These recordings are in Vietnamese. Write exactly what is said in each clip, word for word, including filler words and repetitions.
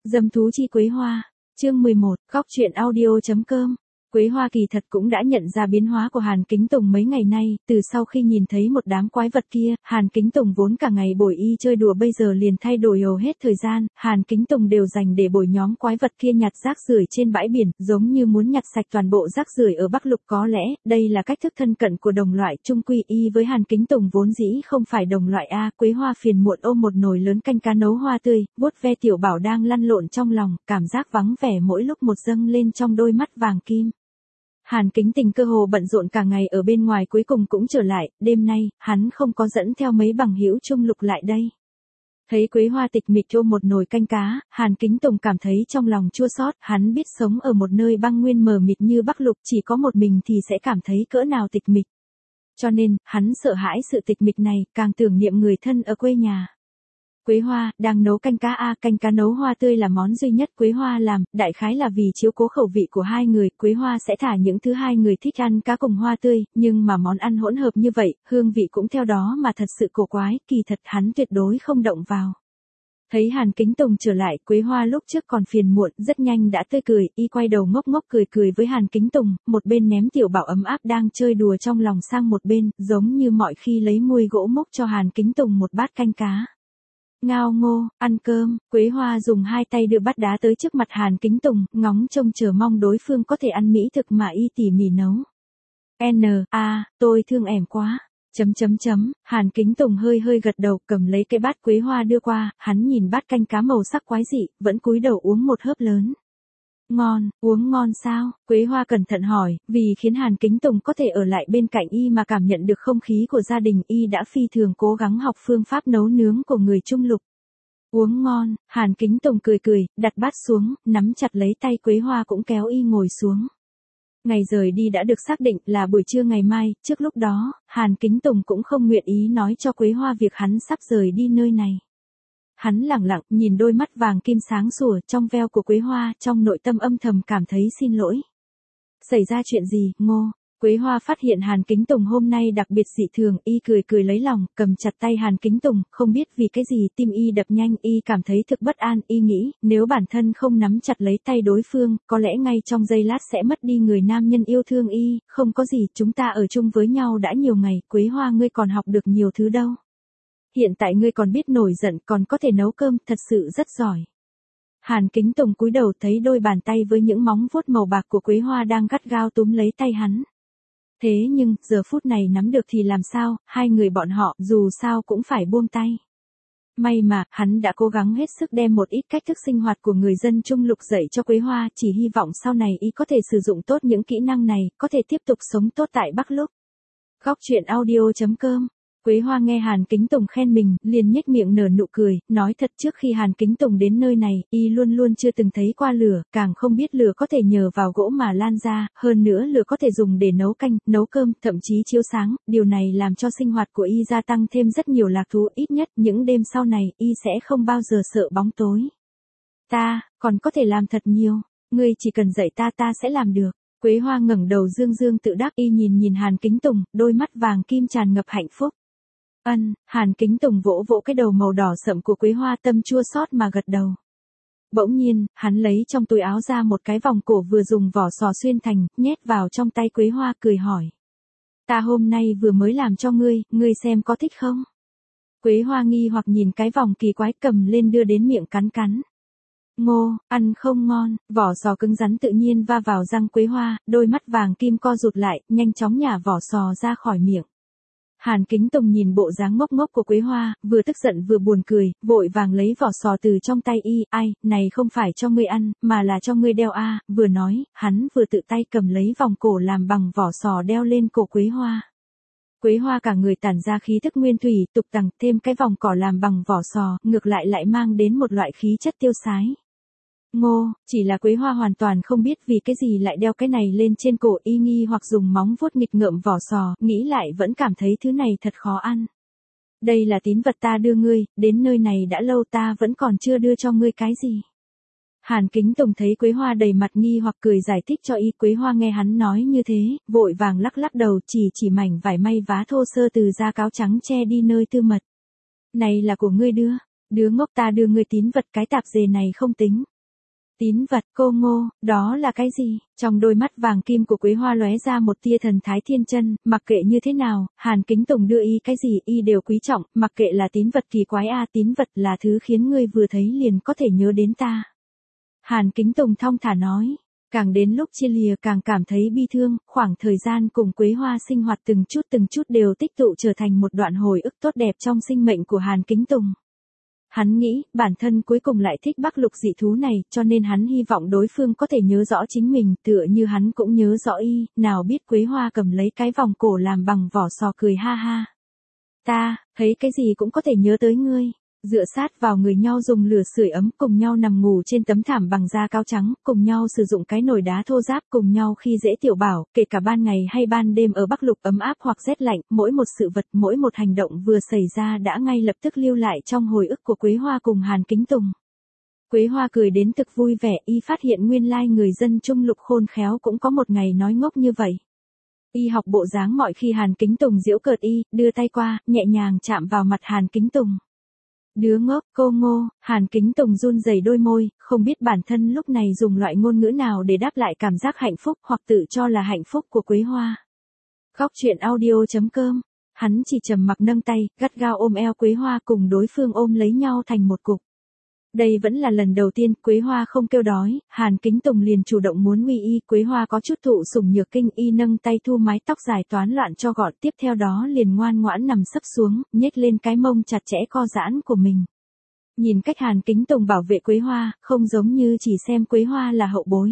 Dâm thú chi Quế Hoa, chương mười một, góc truyện audio chấm com. Quế Hoa kỳ thật cũng đã nhận ra biến hóa của Hàn Kính Tùng mấy ngày nay, từ sau khi nhìn thấy một đám quái vật kia, Hàn Kính Tùng vốn cả ngày bồi y chơi đùa bây giờ liền thay đổi hầu hết thời gian, Hàn Kính Tùng đều dành để bồi nhóm quái vật kia nhặt rác rưởi trên bãi biển, giống như muốn nhặt sạch toàn bộ rác rưởi ở Bắc Lục. Có lẽ, đây là cách thức thân cận của đồng loại. Chung quy y với Hàn Kính Tùng vốn dĩ không phải đồng loại a. Quế Hoa phiền muộn ôm một nồi lớn canh cá nấu hoa tươi, vuốt ve tiểu bảo đang lăn lộn trong lòng, cảm giác vắng vẻ mỗi lúc một dâng lên trong đôi mắt vàng kim. Hàn Kính Tình cơ hồ bận rộn cả ngày ở bên ngoài cuối cùng cũng trở lại, đêm nay, hắn không có dẫn theo mấy bằng hữu chung lục lại đây. Thấy Quế Hoa tịch mịch ôm một nồi canh cá, Hàn Kính Tùng cảm thấy trong lòng chua xót, hắn biết sống ở một nơi băng nguyên mờ mịt như Bắc Lục chỉ có một mình thì sẽ cảm thấy cỡ nào tịch mịch. Cho nên, hắn sợ hãi sự tịch mịch này, càng tưởng niệm người thân ở quê nhà. Quế Hoa, đang nấu canh cá a, canh cá nấu hoa tươi là món duy nhất Quế Hoa làm, đại khái là vì chiếu cố khẩu vị của hai người, Quế Hoa sẽ thả những thứ hai người thích ăn cá cùng hoa tươi, nhưng mà món ăn hỗn hợp như vậy, hương vị cũng theo đó mà thật sự cổ quái, kỳ thật hắn tuyệt đối không động vào. Thấy Hàn Kính Tùng trở lại, Quế Hoa lúc trước còn phiền muộn, rất nhanh đã tươi cười, y quay đầu ngốc ngốc cười cười với Hàn Kính Tùng, một bên ném tiểu bảo ấm áp đang chơi đùa trong lòng sang một bên, giống như mọi khi lấy muôi gỗ múc cho Hàn Kính Tùng một bát canh cá. Ngao ngô, ăn cơm, Quế Hoa dùng hai tay đưa bát đá tới trước mặt Hàn Kính Tùng, ngóng trông chờ mong đối phương có thể ăn mỹ thực mà y tỉ mỉ nấu. N, a, tôi thương em quá. Chấm chấm chấm, Hàn Kính Tùng hơi hơi gật đầu, cầm lấy cái bát Quế Hoa đưa qua, hắn nhìn bát canh cá màu sắc quái dị, vẫn cúi đầu uống một hớp lớn. Ngon, uống ngon sao? Quế Hoa cẩn thận hỏi, vì khiến Hàn Kính Tùng có thể ở lại bên cạnh y mà cảm nhận được không khí của gia đình, y đã phi thường cố gắng học phương pháp nấu nướng của người Trung Lục. Uống ngon, Hàn Kính Tùng cười cười, đặt bát xuống, nắm chặt lấy tay Quế Hoa cũng kéo y ngồi xuống. Ngày rời đi đã được xác định là buổi trưa ngày mai, trước lúc đó, Hàn Kính Tùng cũng không nguyện ý nói cho Quế Hoa việc hắn sắp rời đi nơi này. Hắn lẳng lặng nhìn đôi mắt vàng kim sáng sủa trong veo của Quế Hoa, trong nội tâm âm thầm cảm thấy xin lỗi. Xảy ra chuyện gì, Ngô? Quế Hoa phát hiện Hàn Kính Tùng hôm nay đặc biệt dị thường, y cười cười lấy lòng, cầm chặt tay Hàn Kính Tùng, không biết vì cái gì tim y đập nhanh, y cảm thấy thực bất an, y nghĩ, nếu bản thân không nắm chặt lấy tay đối phương, có lẽ ngay trong giây lát sẽ mất đi người nam nhân yêu thương y, không có gì, chúng ta ở chung với nhau đã nhiều ngày, Quế Hoa ngươi còn học được nhiều thứ đâu. Hiện tại ngươi còn biết nổi giận, còn có thể nấu cơm, thật sự rất giỏi. Hàn Kính Tùng cúi đầu thấy đôi bàn tay với những móng vuốt màu bạc của Quế Hoa đang gắt gao túm lấy tay hắn. Thế nhưng, giờ phút này nắm được thì làm sao, hai người bọn họ, dù sao cũng phải buông tay. May mà, hắn đã cố gắng hết sức đem một ít cách thức sinh hoạt của người dân Trung Lục dạy cho Quế Hoa, chỉ hy vọng sau này y có thể sử dụng tốt những kỹ năng này, có thể tiếp tục sống tốt tại Bắc Lục. Góc truyện audio chấm com. Quế Hoa nghe Hàn Kính Tùng khen mình, liền nhếch miệng nở nụ cười, nói thật trước khi Hàn Kính Tùng đến nơi này, y luôn luôn chưa từng thấy qua lửa, càng không biết lửa có thể nhờ vào gỗ mà lan ra, hơn nữa lửa có thể dùng để nấu canh, nấu cơm, thậm chí chiếu sáng, điều này làm cho sinh hoạt của y gia tăng thêm rất nhiều lạc thú, ít nhất những đêm sau này, y sẽ không bao giờ sợ bóng tối. Ta, còn có thể làm thật nhiều, ngươi chỉ cần dạy ta ta sẽ làm được. Quế Hoa ngẩng đầu dương dương tự đắc, y nhìn nhìn Hàn Kính Tùng, đôi mắt vàng kim tràn ngập hạnh phúc. Ân, Hàn Kính Tùng vỗ vỗ cái đầu màu đỏ sậm của Quế Hoa, tâm chua xót mà gật đầu. Bỗng nhiên, hắn lấy trong túi áo ra một cái vòng cổ vừa dùng vỏ sò xuyên thành, nhét vào trong tay Quế Hoa, cười hỏi. Ta hôm nay vừa mới làm cho ngươi, ngươi xem có thích không? Quế Hoa nghi hoặc nhìn cái vòng kỳ quái, cầm lên đưa đến miệng cắn cắn. Ngô, ăn không ngon, vỏ sò cứng rắn tự nhiên va vào răng Quế Hoa, đôi mắt vàng kim co rụt lại, nhanh chóng nhả vỏ sò ra khỏi miệng. Hàn Kính Tùng nhìn bộ dáng ngốc ngốc của Quế Hoa, vừa tức giận vừa buồn cười, vội vàng lấy vỏ sò từ trong tay y, ai, này không phải cho ngươi ăn, mà là cho ngươi đeo a, vừa nói, hắn vừa tự tay cầm lấy vòng cổ làm bằng vỏ sò đeo lên cổ Quế Hoa. Quế Hoa cả người tản ra khí thức nguyên thủy, tục tằng, thêm cái vòng cỏ làm bằng vỏ sò, ngược lại lại mang đến một loại khí chất tiêu sái. Ngô, chỉ là Quế Hoa hoàn toàn không biết vì cái gì lại đeo cái này lên trên cổ, y nghi hoặc dùng móng vuốt nghịch ngợm vỏ sò, nghĩ lại vẫn cảm thấy thứ này thật khó ăn. Đây là tín vật ta đưa ngươi, đến nơi này đã lâu ta vẫn còn chưa đưa cho ngươi cái gì. Hàn Kính Tùng thấy Quế Hoa đầy mặt nghi hoặc cười giải thích cho y, Quế Hoa nghe hắn nói như thế, vội vàng lắc lắc đầu, chỉ chỉ mảnh vải may vá thô sơ từ da cáo trắng che đi nơi tư mật. Này là của ngươi đưa, đứa ngốc, ta đưa ngươi tín vật, cái tạp dề này không tính. Tín vật, cô Ngô, đó là cái gì? Trong đôi mắt vàng kim của Quế Hoa lóe ra một tia thần thái thiên chân, mặc kệ như thế nào, Hàn Kính Tùng đưa y cái gì y đều quý trọng, mặc kệ là tín vật kỳ quái a, tín vật là thứ khiến ngươi vừa thấy liền có thể nhớ đến ta. Hàn Kính Tùng thong thả nói, càng đến lúc chia lìa càng cảm thấy bi thương, khoảng thời gian cùng Quế Hoa sinh hoạt từng chút từng chút đều tích tụ trở thành một đoạn hồi ức tốt đẹp trong sinh mệnh của Hàn Kính Tùng. Hắn nghĩ, bản thân cuối cùng lại thích Bắc Lục dị thú này, cho nên hắn hy vọng đối phương có thể nhớ rõ chính mình, tựa như hắn cũng nhớ rõ y, nào biết Quế Hoa cầm lấy cái vòng cổ làm bằng vỏ sò cười ha ha. Ta, thấy cái gì cũng có thể nhớ tới ngươi. Dựa sát vào người nhau dùng lửa sưởi ấm, cùng nhau nằm ngủ trên tấm thảm bằng da cao trắng, cùng nhau sử dụng cái nồi đá thô ráp, cùng nhau khi dễ tiểu bảo, kể cả ban ngày hay ban đêm ở Bắc Lục ấm áp hoặc rét lạnh, mỗi một sự vật, mỗi một hành động vừa xảy ra đã ngay lập tức lưu lại trong hồi ức của Quế Hoa cùng Hàn Kính Tùng. Quế Hoa cười đến thực vui vẻ, y phát hiện nguyên lai người dân Trung Lục khôn khéo cũng có một ngày nói ngốc như vậy. Y học bộ dáng mọi khi Hàn Kính Tùng giễu cợt y, đưa tay qua, nhẹ nhàng chạm vào mặt Hàn Kính Tùng. Đứa ngốc, cô Ngô, Hàn Kính Tùng run rẩy đôi môi, không biết bản thân lúc này dùng loại ngôn ngữ nào để đáp lại cảm giác hạnh phúc hoặc tự cho là hạnh phúc của Quế Hoa. Góc truyện audio chấm com, hắn chỉ trầm mặc nâng tay, gắt gao ôm eo Quế Hoa cùng đối phương ôm lấy nhau thành một cục. Đây vẫn là lần đầu tiên Quế Hoa không kêu đói, Hàn Kính Tùng liền chủ động muốn uy y, Quế Hoa có chút thụ sủng nhược kinh, y nâng tay thu mái tóc dài toán loạn cho gọn, tiếp theo đó liền ngoan ngoãn nằm sấp xuống, nhếch lên cái mông chặt chẽ co giãn của mình. Nhìn cách Hàn Kính Tùng bảo vệ Quế Hoa, không giống như chỉ xem Quế Hoa là hậu bối.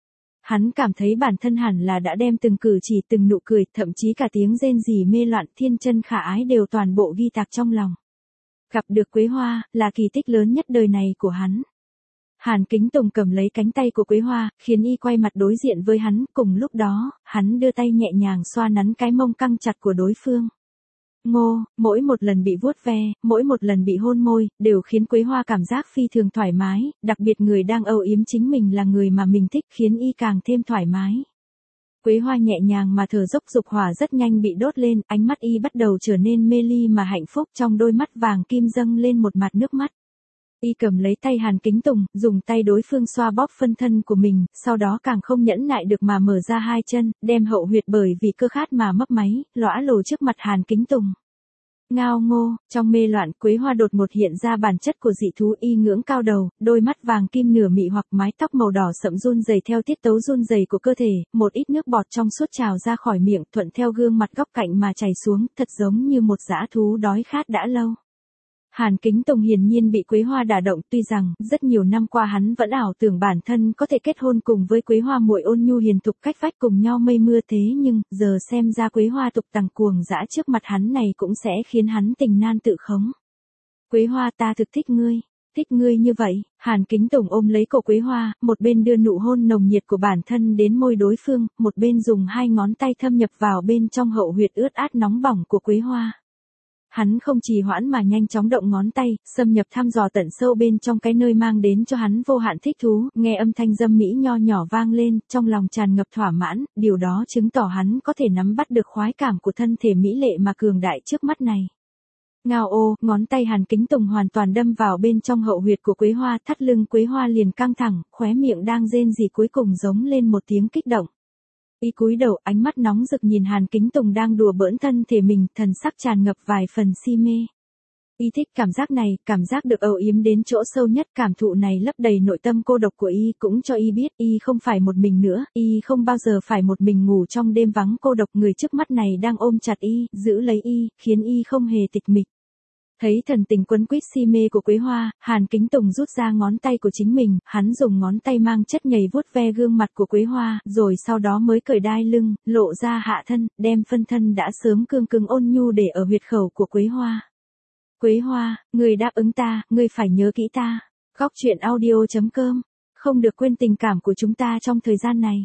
Hắn cảm thấy bản thân hẳn là đã đem từng cử chỉ từng nụ cười, thậm chí cả tiếng rên rỉ mê loạn thiên chân khả ái đều toàn bộ ghi tạc trong lòng. Gặp được Quế Hoa, là kỳ tích lớn nhất đời này của hắn. Hàn Kính Tùng cầm lấy cánh tay của Quế Hoa, khiến y quay mặt đối diện với hắn, cùng lúc đó, hắn đưa tay nhẹ nhàng xoa nắn cái mông căng chặt của đối phương. Ngô, mỗi một lần bị vuốt ve, mỗi một lần bị hôn môi, đều khiến Quế Hoa cảm giác phi thường thoải mái, đặc biệt người đang âu yếm chính mình là người mà mình thích khiến y càng thêm thoải mái. Quế Hoa nhẹ nhàng mà thở dốc, dục hỏa rất nhanh bị đốt lên, ánh mắt y bắt đầu trở nên mê ly mà hạnh phúc, trong đôi mắt vàng kim dâng lên một mặt nước mắt. Y cầm lấy tay Hàn Kính Tùng, dùng tay đối phương xoa bóp phân thân của mình, sau đó càng không nhẫn nại được mà mở ra hai chân, đem hậu huyệt bởi vì cơ khát mà mấp máy, lõa lồ trước mặt Hàn Kính Tùng. Ngao ngô, trong mê loạn Quế Hoa đột một hiện ra bản chất của dị thú, y ngưỡng cao đầu, đôi mắt vàng kim nửa mị hoặc mái tóc màu đỏ sậm run rẩy theo tiết tấu run rẩy của cơ thể, một ít nước bọt trong suốt trào ra khỏi miệng thuận theo gương mặt góc cạnh mà chảy xuống, thật giống như một dã thú đói khát đã lâu. Hàn Kính Tùng hiển nhiên bị Quế Hoa đả động, tuy rằng rất nhiều năm qua hắn vẫn ảo tưởng bản thân có thể kết hôn cùng với Quế Hoa muội ôn nhu hiền thục cách vách cùng nhau mây mưa, thế nhưng giờ xem ra Quế Hoa tục tằng cuồng dã trước mặt hắn này cũng sẽ khiến hắn tình nan tự khống. Quế Hoa, ta thực thích ngươi, thích ngươi như vậy. Hàn Kính Tùng ôm lấy cổ Quế Hoa, một bên đưa nụ hôn nồng nhiệt của bản thân đến môi đối phương, một bên dùng hai ngón tay thâm nhập vào bên trong hậu huyệt ướt át nóng bỏng của Quế Hoa. Hắn không trì hoãn mà nhanh chóng động ngón tay, xâm nhập thăm dò tận sâu bên trong cái nơi mang đến cho hắn vô hạn thích thú, nghe âm thanh dâm mỹ nho nhỏ vang lên, trong lòng tràn ngập thỏa mãn, điều đó chứng tỏ hắn có thể nắm bắt được khoái cảm của thân thể mỹ lệ mà cường đại trước mắt này. Ngao ô, ngón tay Hàn Kính Tùng hoàn toàn đâm vào bên trong hậu huyệt của Quế Hoa, thắt lưng Quế Hoa liền căng thẳng, khóe miệng đang rên rỉ cuối cùng giống lên một tiếng kích động. Y cúi đầu, ánh mắt nóng rực nhìn Hàn Kính Tùng đang đùa bỡn thân thể mình, thần sắc tràn ngập vài phần si mê. Y thích cảm giác này, cảm giác được âu yếm đến chỗ sâu nhất, cảm thụ này lấp đầy nội tâm cô độc của y, cũng cho y biết y không phải một mình nữa, y không bao giờ phải một mình ngủ trong đêm vắng cô độc, người trước mắt này đang ôm chặt y, giữ lấy y, khiến y không hề tịch mịch. Thấy thần tình quấn quýt si mê của Quế Hoa, Hàn Kính Tùng rút ra ngón tay của chính mình, hắn dùng ngón tay mang chất nhầy vuốt ve gương mặt của Quế Hoa, rồi sau đó mới cởi đai lưng, lộ ra hạ thân, đem phân thân đã sớm cương cứng ôn nhu để ở huyệt khẩu của Quế Hoa. Quế Hoa, người đáp ứng ta, người phải nhớ kỹ ta. Góc truyện audio chấm com, không được quên tình cảm của chúng ta trong thời gian này.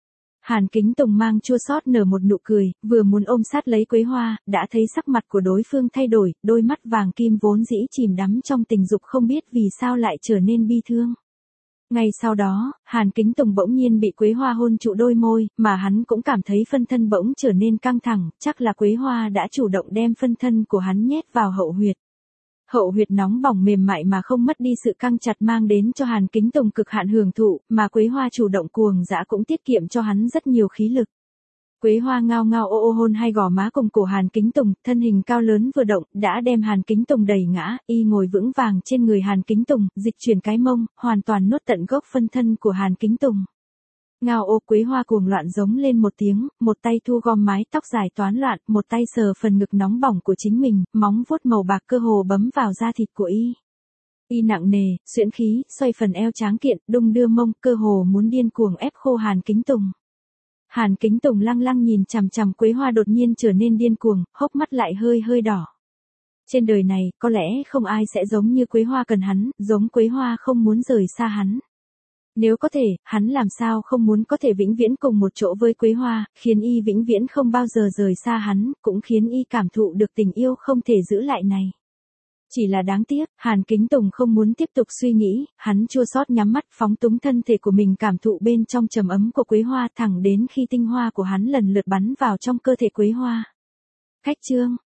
Hàn Kính Tùng mang chua xót nở một nụ cười, vừa muốn ôm sát lấy Quế Hoa, đã thấy sắc mặt của đối phương thay đổi, đôi mắt vàng kim vốn dĩ chìm đắm trong tình dục không biết vì sao lại trở nên bi thương. Ngay sau đó, Hàn Kính Tùng bỗng nhiên bị Quế Hoa hôn trụ đôi môi, mà hắn cũng cảm thấy phân thân bỗng trở nên căng thẳng, chắc là Quế Hoa đã chủ động đem phân thân của hắn nhét vào hậu huyệt. Hậu huyệt nóng bỏng mềm mại mà không mất đi sự căng chặt mang đến cho Hàn Kính Tùng cực hạn hưởng thụ, mà Quế Hoa chủ động cuồng dã cũng tiết kiệm cho hắn rất nhiều khí lực. Quế Hoa ngao ngao ô ô hôn hai gò má cùng cổ Hàn Kính Tùng, thân hình cao lớn vừa động, đã đem Hàn Kính Tùng đẩy ngã, y ngồi vững vàng trên người Hàn Kính Tùng, dịch chuyển cái mông, hoàn toàn nuốt tận gốc phân thân của Hàn Kính Tùng. Ngao ô Quế Hoa cuồng loạn giống lên một tiếng, một tay thu gom mái tóc dài toán loạn, một tay sờ phần ngực nóng bỏng của chính mình, móng vuốt màu bạc cơ hồ bấm vào da thịt của y. Y nặng nề, xuyễn khí, xoay phần eo tráng kiện, đung đưa mông, cơ hồ muốn điên cuồng ép khô Hàn Kính Tùng. Hàn Kính Tùng lăng lăng nhìn chằm chằm Quế Hoa đột nhiên trở nên điên cuồng, hốc mắt lại hơi hơi đỏ. Trên đời này, có lẽ không ai sẽ giống như Quế Hoa cần hắn, giống Quế Hoa không muốn rời xa hắn. Nếu có thể, hắn làm sao không muốn có thể vĩnh viễn cùng một chỗ với Quế Hoa, khiến y vĩnh viễn không bao giờ rời xa hắn, cũng khiến y cảm thụ được tình yêu không thể giữ lại này. Chỉ là đáng tiếc, Hàn Kính Tùng không muốn tiếp tục suy nghĩ, hắn chua xót nhắm mắt phóng túng thân thể của mình cảm thụ bên trong trầm ấm của Quế Hoa thẳng đến khi tinh hoa của hắn lần lượt bắn vào trong cơ thể Quế Hoa. Khách chương